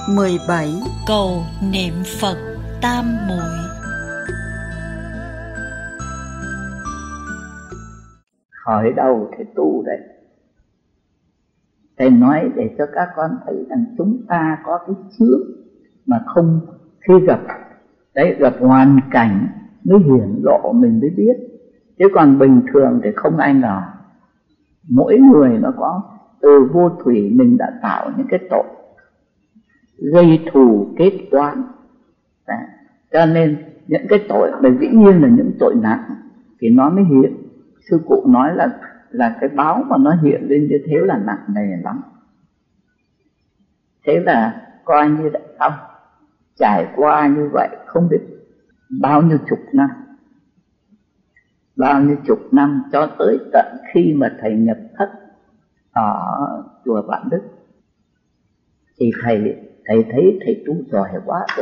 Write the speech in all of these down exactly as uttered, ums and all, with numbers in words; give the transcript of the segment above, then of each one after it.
mười bảy. Cầu niệm Phật tam muội. Khởi đầu thầy tu đấy, thầy nói để cho các con thấy rằng chúng ta có cái chướng mà không, khi gặp đấy, gặp hoàn cảnh mới hiển lộ mình mới biết, chứ còn bình thường thì không ai ngờ. Mỗi người nó có, từ vô thủy mình đã tạo những cái tội gây thù kết toán, cho nên những cái tội mà dĩ nhiên là những tội nặng thì nó mới hiện. Sư cụ nói là là cái báo mà nó hiện lên như thế là nặng nề lắm. Thế là coi như đã xong, trải qua như vậy không biết bao nhiêu chục năm, bao nhiêu chục năm cho tới tận khi mà thầy nhập thất ở chùa Vạn Đức thì thầy thầy thấy thầy tu giỏi quá rồi.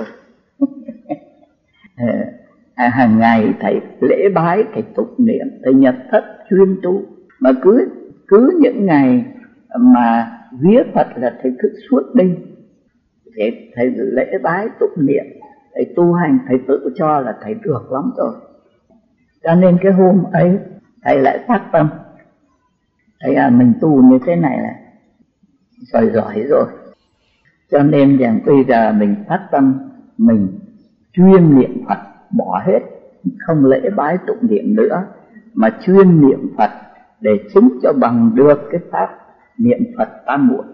Hàng ngày thầy lễ bái, thầy tụng niệm, thầy nhập thất chuyên tu, mà cứ cứ những ngày mà vía Phật là thầy thức suốt đêm. Thầy, thầy lễ bái tụng niệm, thầy tu hành, thầy tự cho là thầy được lắm rồi. Cho nên cái hôm ấy thầy lại phát tâm, thầy à, mình tu như thế này là giỏi giỏi rồi, cho nên rằng bây giờ mình phát tâm mình chuyên niệm Phật, bỏ hết không lễ bái tụng niệm nữa mà chuyên niệm Phật để chứng cho bằng được cái pháp niệm Phật tam muội.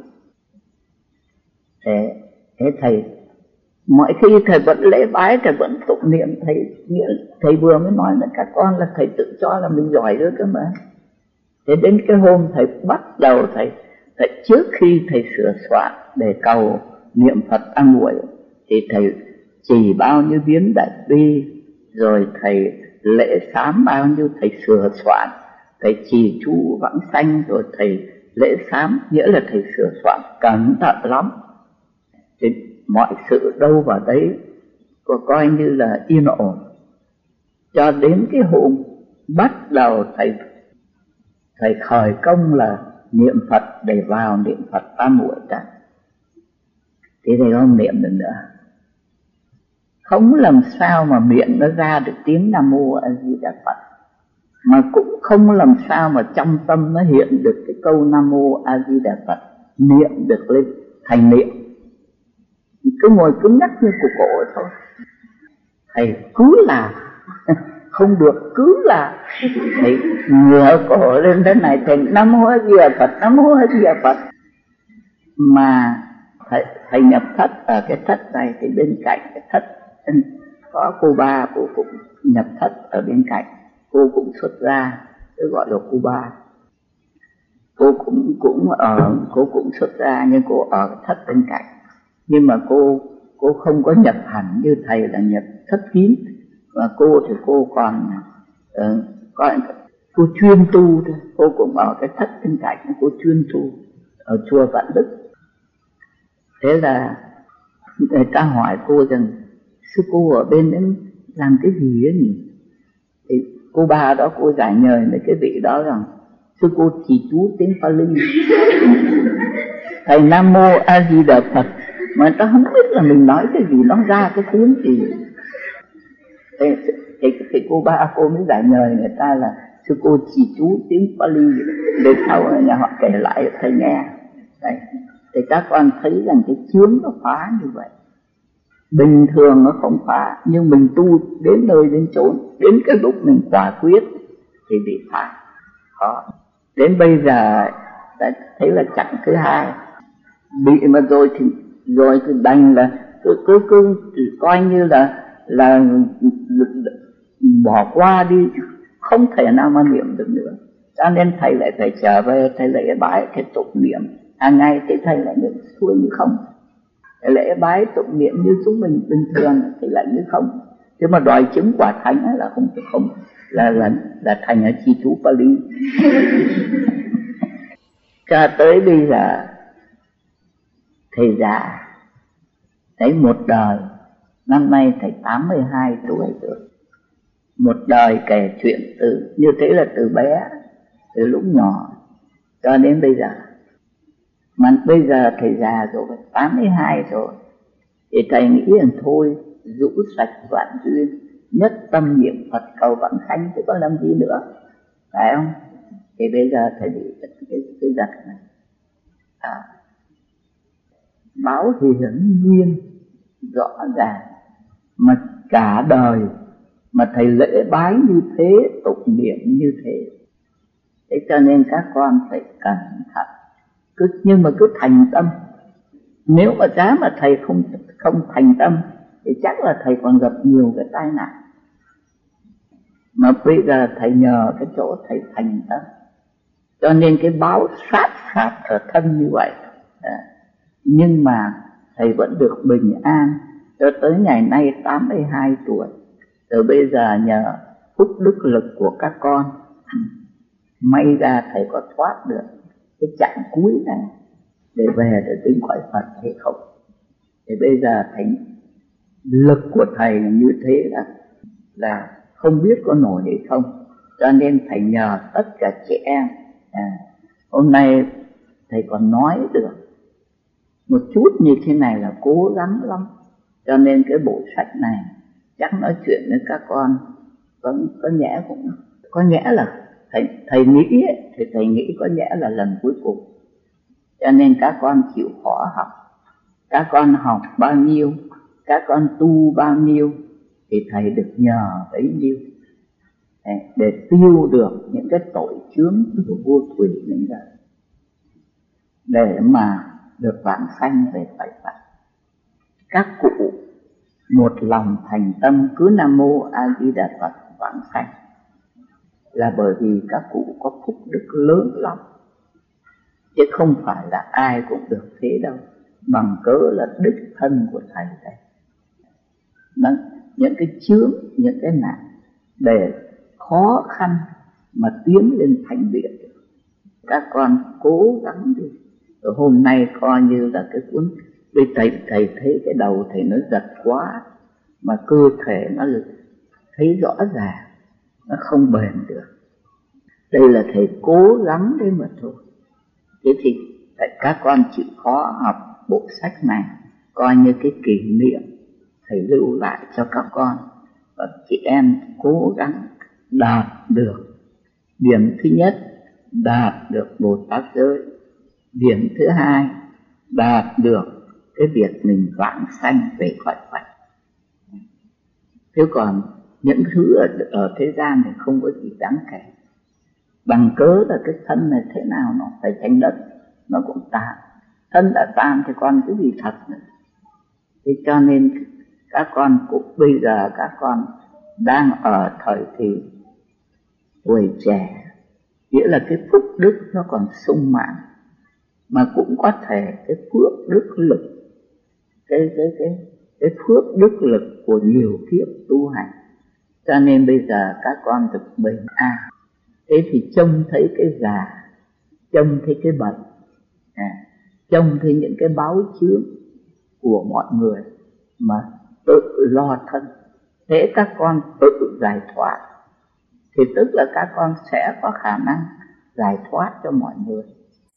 Thế, thế thầy mọi khi thầy vẫn lễ bái, thầy vẫn tụng niệm, thầy thầy vừa mới nói với các con là thầy tự cho là mình giỏi rồi cơ mà. Thế đến cái hôm thầy bắt đầu thầy, thầy trước khi thầy sửa soạn để cầu niệm Phật tam muội thì thầy chỉ bao nhiêu viếng đại bi, rồi thầy lễ sám bao nhiêu, thầy sửa soạn, thầy trì chú vãng sanh, rồi thầy lễ sám, nghĩa là thầy sửa soạn cẩn thận lắm. Thì mọi sự đâu vào đấy có coi như là yên ổn, cho đến cái hôm bắt đầu thầy thầy khởi công là niệm Phật để vào niệm Phật tam muội cả, thì thầy không niệm được nữa, không làm sao mà miệng nó ra được tiếng Nam Mô A Di Đà Phật, mà cũng không làm sao mà trong tâm nó hiện được cái câu Nam Mô A Di Đà Phật, niệm được lên thành niệm. Cứ ngồi cứng nhắc như của cổ thôi. Thầy cứ là không được, cứ là thầy ngửa cổ lên thế này, thầy Nam Mô A Di Đà Phật, Nam Mô A Di Đà Phật. Mà thầy, thầy nhập thất ở cái thất này thì bên cạnh cái thất có cô ba, cô cũng nhập thất ở bên cạnh, cô cũng xuất ra, tôi gọi là cô ba. Cô cũng cũng ở, cô cũng xuất ra nhưng cô ở cái thất bên cạnh. Nhưng mà cô cô không có nhập hẳn như thầy là nhập thất kín, và cô thì cô còn uh, coi cô chuyên tu thôi. Cô cũng ở cái thất bên cạnh, cô chuyên tu ở chùa Vạn Đức. Thế là người ta hỏi cô rằng sư cô ở bên đấy làm cái gì ấy nhỉ? Thì cô ba đó cô giải nhời với cái vị đó rằng sư cô chỉ chú tiếng Pali. Thầy Nam Mô A Di Đà Phật mà người ta không biết là mình nói cái gì, nó ra cái tiếng gì. Thế, thì, thì cô ba cô mới giải nhời người ta là sư cô chỉ chú tiếng Pali, để sau nhà họ kể lại thầy nghe. Đấy. Thì các con thấy rằng cái chướng nó phá như vậy. Bình thường nó không phá, nhưng mình tu đến nơi đến chốn, đến cái lúc mình quả quyết thì bị phá. Đó. Đến bây giờ đã thấy là chặng thứ hai bị mà rồi thì rồi thì đành là cứ cứ cứ coi như là là bỏ qua đi, không thể nào mà niệm được nữa. Cho nên thầy lại phải trở về, thầy lễ bái, thầy tụng niệm hàng ngày, thì thầy lại niệm xuôi như không. Thầy lễ bái tụng niệm như chúng mình bình thường thì lại như không. Chứ mà đòi chứng quả thánh là không không là là là thành ở chi chú Pali. Cho tới bây giờ thầy già, thầy một đời, năm nay thầy tám mươi hai tuổi rồi. Một đời kể chuyện từ như thế là từ bé, từ lúc nhỏ cho đến bây giờ. Mà bây giờ thầy già rồi, tám mươi hai rồi, Thì thầy nghĩ rằng thôi, rũ sạch vạn duyên, nhất tâm niệm Phật cầu vãng sanh, chứ có làm gì nữa, phải không? Thì bây giờ thầy bị cái cái, cái giật này, à, báo hiển nhiên rõ ràng, mà cả đời mà thầy lễ bái như thế, tụng niệm như thế. Thế cho nên các con phải cẩn thận, cứ nhưng mà cứ thành tâm. Nếu mà giá mà thầy không không thành tâm thì chắc là thầy còn gặp nhiều cái tai nạn. Mà bây giờ thầy nhờ cái chỗ thầy thành tâm, cho nên cái báo sát sát ở thân như vậy. À, nhưng mà thầy vẫn được bình an cho tới ngày nay tám mươi hai tuổi. Từ bây giờ nhờ phúc đức lực của các con, may ra thầy có thoát được cái chặng cuối này để về để đến cõi Phật hay không. Thì bây giờ thầy, lực của thầy như thế là là không biết có nổi hay không, cho nên thầy nhờ tất cả chị em. À, hôm nay thầy còn nói được một chút như thế này là cố gắng lắm, cho nên cái bộ sách này chắc nói chuyện với các con có, có nhẽ cũng có nhẽ là thầy thầy nghĩ ấy, thì thầy nghĩ có nhẽ là lần cuối cùng, cho nên các con chịu khó học. Các con học bao nhiêu, các con tu bao nhiêu thì thầy được nhờ bấy nhiêu để tiêu được những cái tội chướng của vô thủy mình ra, để mà được vãng sanh về cõi Phật. Các cụ một lòng thành tâm cứ Nam Mô A Di Đà Phật vãng sanh là bởi vì các cụ có phúc đức lớn lắm, chứ không phải là ai cũng được thế đâu, bằng cớ là đích thân của thầy đây. Đó, những cái chướng, những cái nạn để khó khăn mà tiến lên thánh địa, các con cố gắng đi. Rồi hôm nay coi như là cái cuốn, vì thầy thầy thấy cái đầu thầy nó giật quá, mà cơ thể nó thấy rõ ràng, nó không bền được. Đây là thầy cố gắng đấy mà thôi. Thế thì các con chịu khó học bộ sách này, coi như cái kỷ niệm thầy lưu lại cho các con. Và chị em cố gắng đạt được điểm thứ nhất, đạt được Bồ Tát giới. Điểm thứ hai, đạt được cái việc mình vãng sanh về cõi Phật. Thế còn những thứ ở, ở thế gian thì không có gì đáng kể. Bằng cớ là cái thân này thế nào nó phải thành đất, nó cũng tàn. Thân đã tàn thì còn cái gì thật nữa. Thế cho nên các con cũng bây giờ các con đang ở thời kỳ tuổi trẻ, nghĩa là cái phúc đức nó còn sung mãn, mà cũng có thể cái phước đức lực, cái cái cái cái phước đức lực của nhiều kiếp tu hành, cho nên bây giờ các con được bình an. Thế thì trông thấy cái già, trông thấy cái bệnh, à, trông thấy những cái báo chướng của mọi người mà tự lo thân. Thế các con tự giải thoát thì tức là các con sẽ có khả năng giải thoát cho mọi người.